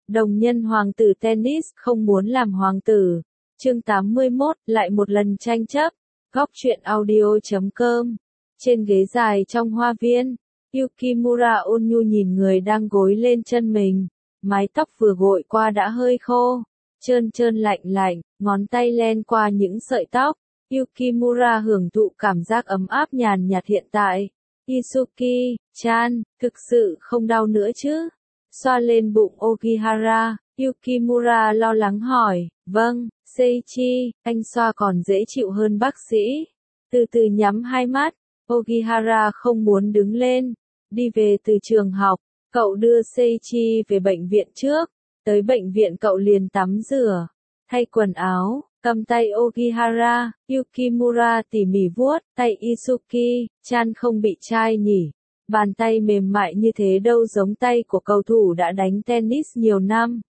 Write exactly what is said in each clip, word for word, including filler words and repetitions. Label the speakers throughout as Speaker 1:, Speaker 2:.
Speaker 1: Đồng nhân hoàng tử tennis không muốn làm hoàng tử. Chương tám mươi mốt, lại một lần tranh chấp. Góc truyện audio chấm com. Trên ghế dài trong hoa viên, Yukimura ôn nhu nhìn người đang gối lên chân mình. Mái tóc vừa gội qua đã hơi khô, trơn trơn lạnh lạnh, ngón tay len qua những sợi tóc. Yukimura hưởng thụ cảm giác ấm áp nhàn nhạt hiện tại. Isuki-chan, thực sự không đau nữa chứ? Xoa lên bụng Ogihara, Yukimura lo lắng hỏi. Vâng, Seiichi, anh xoa còn dễ chịu hơn bác sĩ. Từ từ nhắm hai mắt, Ogihara không muốn đứng lên. Đi về từ trường học, cậu đưa Seiichi về bệnh viện trước. Tới bệnh viện cậu liền tắm rửa, thay quần áo, cầm tay Ogihara. Yukimura tỉ mỉ vuốt, tay Isuki-chan không bị chai nhỉ? Bàn tay mềm mại như thế đâu giống tay của cầu thủ đã đánh tennis nhiều năm.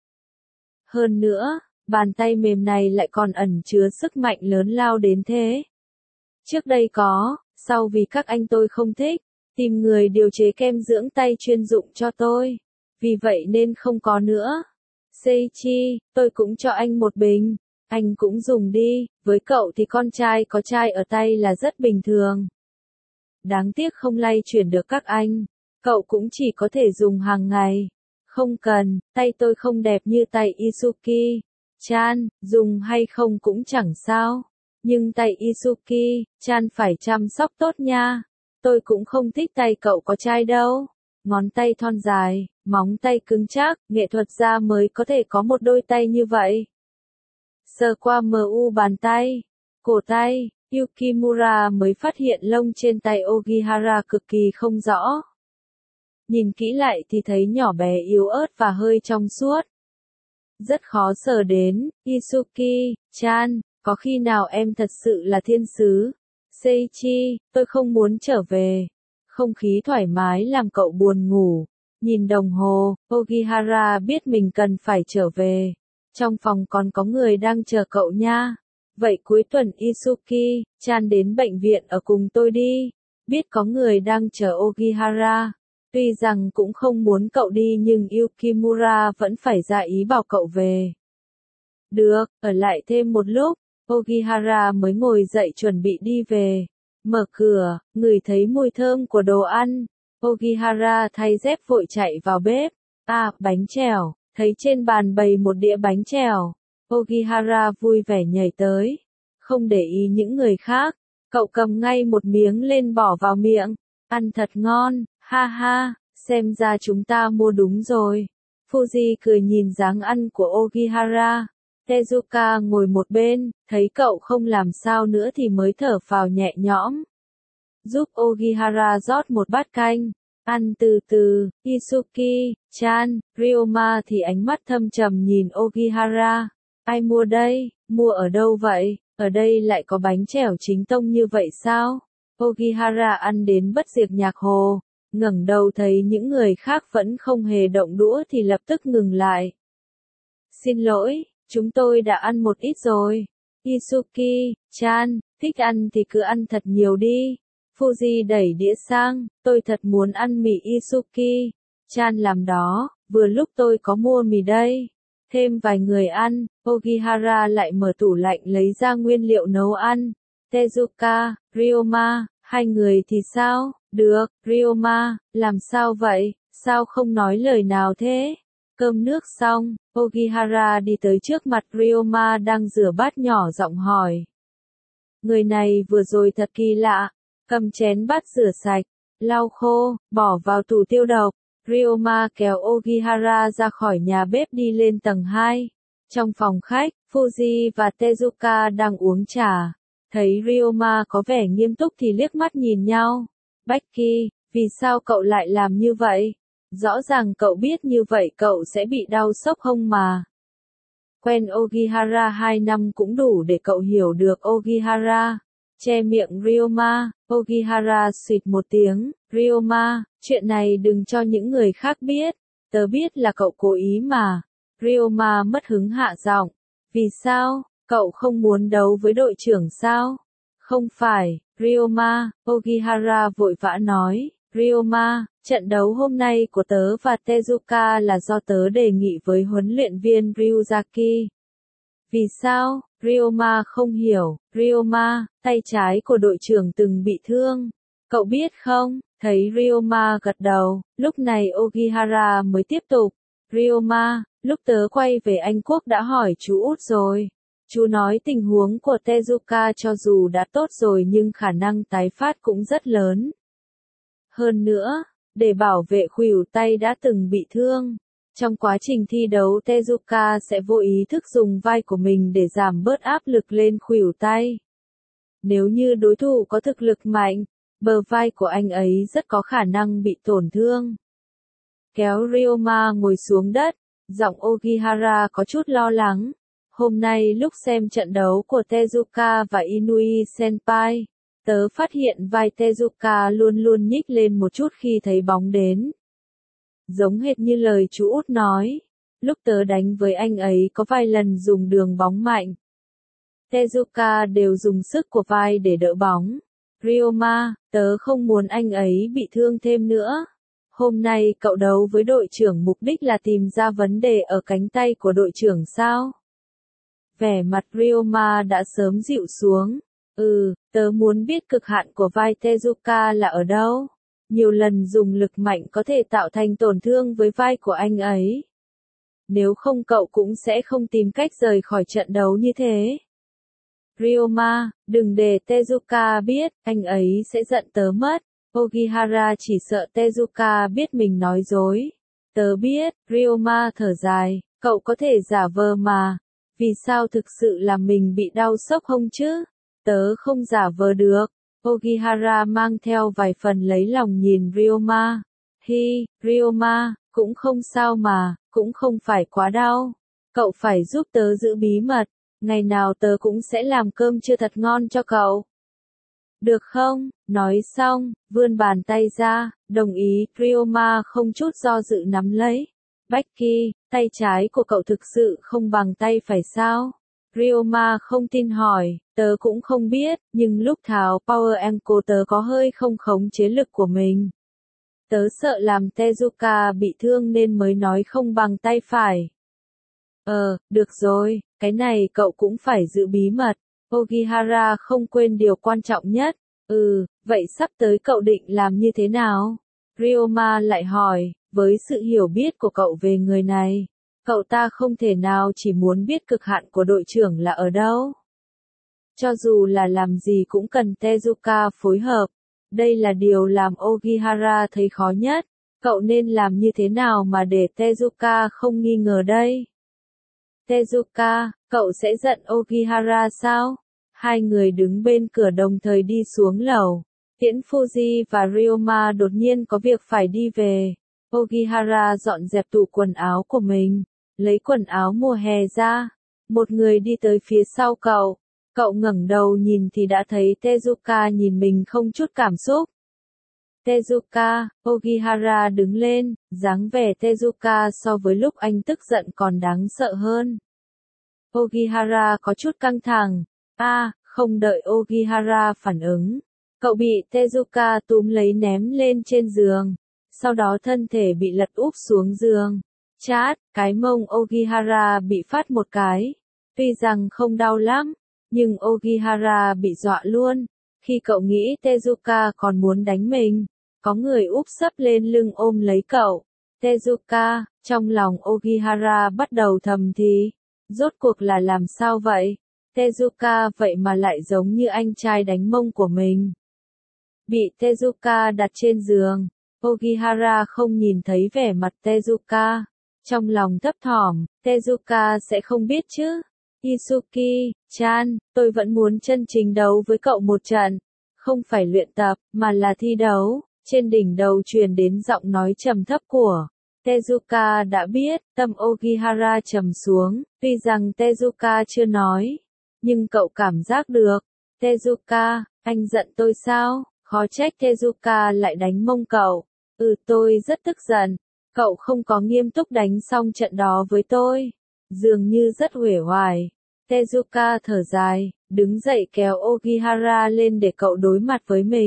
Speaker 1: Hơn nữa, bàn tay mềm này lại còn ẩn chứa sức mạnh lớn lao đến thế. Trước đây có, sau vì các anh tôi không thích, tìm người điều chế kem dưỡng tay chuyên dụng cho tôi. Vì vậy nên không có nữa. Seiichi, tôi cũng cho anh một bình. Anh cũng dùng đi, với cậu thì con trai có chai ở tay là rất bình thường. Đáng tiếc không lay chuyển được các anh. Cậu cũng chỉ có thể dùng hàng ngày. Không cần, tay tôi không đẹp như tay Isuki-chan, dùng hay không cũng chẳng sao. Nhưng tay Isuki-chan phải chăm sóc tốt nha. Tôi cũng không thích tay cậu có chai đâu. Ngón tay thon dài, móng tay cứng chắc, nghệ thuật gia mới có thể có một đôi tay như vậy. Sờ qua mu bàn tay, cổ tay, Yukimura mới phát hiện lông trên tay Ogihara cực kỳ không rõ. Nhìn kỹ lại thì thấy nhỏ bé yếu ớt và hơi trong suốt. Rất khó sờ đến. Isuki-chan, có khi nào em thật sự là thiên sứ? Seiichi, tôi không muốn trở về. Không khí thoải mái làm cậu buồn ngủ. Nhìn đồng hồ, Ogihara biết mình cần phải trở về. Trong phòng còn có người đang chờ cậu nha. Vậy cuối tuần Isuki-chan đến bệnh viện ở cùng tôi đi. Biết có người đang chờ Ogihara. Tuy rằng cũng không muốn cậu đi nhưng Yukimura vẫn phải ra ý bảo cậu về. Được, ở lại thêm một lúc. Ogihara mới ngồi dậy chuẩn bị đi về. Mở cửa, ngửi thấy mùi thơm của đồ ăn. Ogihara thay dép vội chạy vào bếp. À, bánh chèo. Thấy trên bàn bày một đĩa bánh chèo. Ogihara vui vẻ nhảy tới. Không để ý những người khác. Cậu cầm ngay một miếng lên bỏ vào miệng. Ăn thật ngon, ha ha, xem ra chúng ta mua đúng rồi. Fuji cười nhìn dáng ăn của Ogihara. Tezuka ngồi một bên, thấy cậu không làm sao nữa thì mới thở phào nhẹ nhõm. Giúp Ogihara rót một bát canh. Ăn từ từ. Isuki-chan, Ryoma thì ánh mắt thâm trầm nhìn Ogihara. Ai mua đây? Mua ở đâu vậy? Ở đây lại có bánh chèo chính tông như vậy sao? Ogihara ăn đến bất diệt nhạc hồ. Ngẩng đầu thấy những người khác vẫn không hề động đũa thì lập tức ngừng lại. Xin lỗi, chúng tôi đã ăn một ít rồi. Isuki-chan, thích ăn thì cứ ăn thật nhiều đi. Fuji đẩy đĩa sang, tôi thật muốn ăn mì Isuki-chan làm đó, vừa lúc tôi có mua mì đây. Thêm vài người ăn, Ogihara lại mở tủ lạnh lấy ra nguyên liệu nấu ăn. Tezuka, Ryoma, hai người thì sao? Được, Ryoma, làm sao vậy? Sao không nói lời nào thế? Cơm nước xong, Ogihara đi tới trước mặt Ryoma đang rửa bát nhỏ giọng hỏi. Người này vừa rồi thật kỳ lạ. Cầm chén bát rửa sạch, lau khô, bỏ vào tủ tiêu độc. Ryoma kéo Ogihara ra khỏi nhà bếp đi lên tầng hai. Trong phòng khách, Fuji và Tezuka đang uống trà. Thấy Ryoma có vẻ nghiêm túc thì liếc mắt nhìn nhau. Becky, vì sao cậu lại làm như vậy? Rõ ràng cậu biết như vậy cậu sẽ bị đau sốc hông mà. Quen Ogihara hai năm cũng đủ để cậu hiểu được Ogihara. Che miệng Ryoma, Ogihara xịt một tiếng. Ryoma, chuyện này đừng cho những người khác biết. Tớ biết là cậu cố ý mà. Ryoma mất hứng hạ giọng. Vì sao? Cậu không muốn đấu với đội trưởng sao? Không phải, Ryoma, Ogihara vội vã nói. Ryoma, trận đấu hôm nay của tớ và Tezuka là do tớ đề nghị với huấn luyện viên Ryuzaki. Vì sao? Ryoma không hiểu. Ryoma, tay trái của đội trưởng từng bị thương. Cậu biết không? Thấy Ryoma gật đầu, lúc này Ogihara mới tiếp tục. Ryoma, lúc tớ quay về Anh Quốc đã hỏi chú út rồi. Chú nói tình huống của Tezuka cho dù đã tốt rồi nhưng khả năng tái phát cũng rất lớn. Hơn nữa, để bảo vệ khuỷu tay đã từng bị thương, trong quá trình thi đấu Tezuka sẽ vô ý thức dùng vai của mình để giảm bớt áp lực lên khuỷu tay. Nếu như đối thủ có thực lực mạnh, bờ vai của anh ấy rất có khả năng bị tổn thương. Kéo Ryoma ngồi xuống đất, giọng Ogihara có chút lo lắng. Hôm nay lúc xem trận đấu của Tezuka và Inui Senpai, tớ phát hiện vai Tezuka luôn luôn nhích lên một chút khi thấy bóng đến. Giống hệt như lời chú út nói, lúc tớ đánh với anh ấy có vài lần dùng đường bóng mạnh. Tezuka đều dùng sức của vai để đỡ bóng. Ryoma, tớ không muốn anh ấy bị thương thêm nữa. Hôm nay cậu đấu với đội trưởng mục đích là tìm ra vấn đề ở cánh tay của đội trưởng sao? Vẻ mặt Ryoma đã sớm dịu xuống. Ừ, tớ muốn biết cực hạn của vai Tezuka là ở đâu. Nhiều lần dùng lực mạnh có thể tạo thành tổn thương với vai của anh ấy. Nếu không cậu cũng sẽ không tìm cách rời khỏi trận đấu như thế. Ryoma, đừng để Tezuka biết, anh ấy sẽ giận tớ mất. Ogihara chỉ sợ Tezuka biết mình nói dối. Tớ biết, Ryoma thở dài, cậu có thể giả vờ mà. Vì sao thực sự là mình bị đau sốc hông chứ? Tớ không giả vờ được. Ogihara mang theo vài phần lấy lòng nhìn Ryoma. Hi, Ryoma, cũng không sao mà, cũng không phải quá đau. Cậu phải giúp tớ giữ bí mật. Ngày nào tớ cũng sẽ làm cơm trưa thật ngon cho cậu. Được không? Nói xong, vươn bàn tay ra, đồng ý, Ryoma không chút do dự nắm lấy. Becky, tay trái của cậu thực sự không bằng tay phải sao? Ryoma không tin hỏi, tớ cũng không biết, nhưng lúc tháo Power Ankle tớ có hơi không khống chế lực của mình. Tớ sợ làm Tezuka bị thương nên mới nói không bằng tay phải. Ờ, được rồi, cái này cậu cũng phải giữ bí mật. Ogihara không quên điều quan trọng nhất. Ừ, vậy sắp tới cậu định làm như thế nào? Ryoma lại hỏi, với sự hiểu biết của cậu về người này, cậu ta không thể nào chỉ muốn biết cực hạn của đội trưởng là ở đâu. Cho dù là làm gì cũng cần Tezuka phối hợp. Đây là điều làm Ogihara thấy khó nhất. Cậu nên làm như thế nào mà để Tezuka không nghi ngờ đây? Tezuka, cậu sẽ giận Ogihara sao? Hai người đứng bên cửa đồng thời đi xuống lầu. Tiễn Fuji và Ryoma đột nhiên có việc phải đi về. Ogihara dọn dẹp tủ quần áo của mình, lấy quần áo mùa hè ra. Một người đi tới phía sau cậu. Cậu ngẩng đầu nhìn thì đã thấy Tezuka nhìn mình không chút cảm xúc. Tezuka, Ogihara đứng lên, dáng vẻ Tezuka so với lúc anh tức giận còn đáng sợ hơn. Ogihara có chút căng thẳng. A, à, không đợi Ogihara phản ứng. Cậu bị Tezuka túm lấy ném lên trên giường. Sau đó thân thể bị lật úp xuống giường. Chát, cái mông Ogihara bị phát một cái. Tuy rằng không đau lắm, nhưng Ogihara bị dọa luôn. Khi cậu nghĩ Tezuka còn muốn đánh mình, có người úp sấp lên lưng ôm lấy cậu. Tezuka, trong lòng Ogihara bắt đầu thầm thì. Rốt cuộc là làm sao vậy? Tezuka vậy mà lại giống như anh trai đánh mông của mình. Bị Tezuka đặt trên giường, Ogihara không nhìn thấy vẻ mặt Tezuka. Trong lòng thấp thỏm, Tezuka sẽ không biết chứ. Isuki-chan, tôi vẫn muốn chân chính đấu với cậu một trận. Không phải luyện tập, mà là thi đấu. Trên đỉnh đầu truyền đến giọng nói trầm thấp của Tezuka đã biết, tâm Ogihara trầm xuống. Tuy rằng Tezuka chưa nói, nhưng cậu cảm giác được. Tezuka, anh giận tôi sao? Khó trách Tezuka lại đánh mông cậu. Ừ, tôi rất tức giận. Cậu không có nghiêm túc đánh xong trận đó với tôi. Dường như rất uể oải. Tezuka thở dài, đứng dậy kéo Ogihara lên để cậu đối mặt với mình.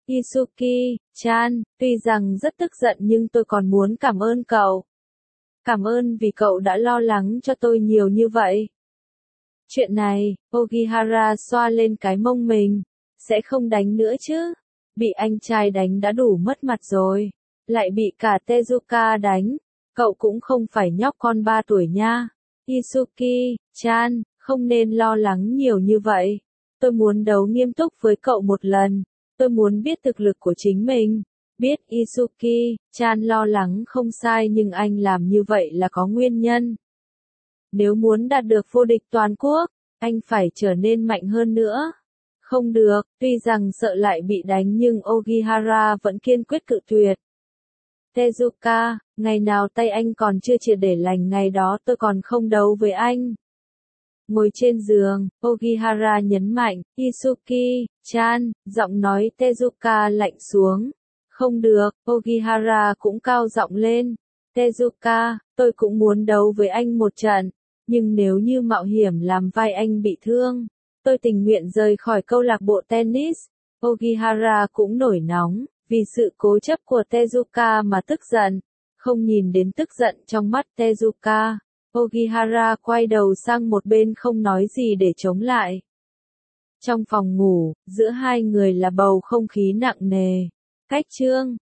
Speaker 1: Isuki-chan, tuy rằng rất tức giận nhưng tôi còn muốn cảm ơn cậu. Cảm ơn vì cậu đã lo lắng cho tôi nhiều như vậy. Chuyện này, Ogihara xoa lên cái mông mình. Sẽ không đánh nữa chứ. Bị anh trai đánh đã đủ mất mặt rồi. Lại bị cả Tezuka đánh. Cậu cũng không phải nhóc con ba tuổi nha. Isuki-chan, không nên lo lắng nhiều như vậy. Tôi muốn đấu nghiêm túc với cậu một lần. Tôi muốn biết thực lực của chính mình. Biết Isuki-chan lo lắng không sai nhưng anh làm như vậy là có nguyên nhân. Nếu muốn đạt được vô địch toàn quốc, anh phải trở nên mạnh hơn nữa. Không được, tuy rằng sợ lại bị đánh nhưng Ogihara vẫn kiên quyết cự tuyệt. Tezuka, ngày nào tay anh còn chưa triệt để lành ngày đó tôi còn không đấu với anh. Ngồi trên giường, Ogihara nhấn mạnh, Isuki-chan, giọng nói Tezuka lạnh xuống. Không được, Ogihara cũng cao giọng lên. Tezuka, tôi cũng muốn đấu với anh một trận, nhưng nếu như mạo hiểm làm vai anh bị thương, tôi tình nguyện rời khỏi câu lạc bộ tennis. Ogihara cũng nổi nóng, vì sự cố chấp của Tezuka mà tức giận. Không nhìn đến tức giận trong mắt Tezuka, Ogihara quay đầu sang một bên không nói gì để chống lại. Trong phòng ngủ, giữa hai người là bầu không khí nặng nề. Cách chương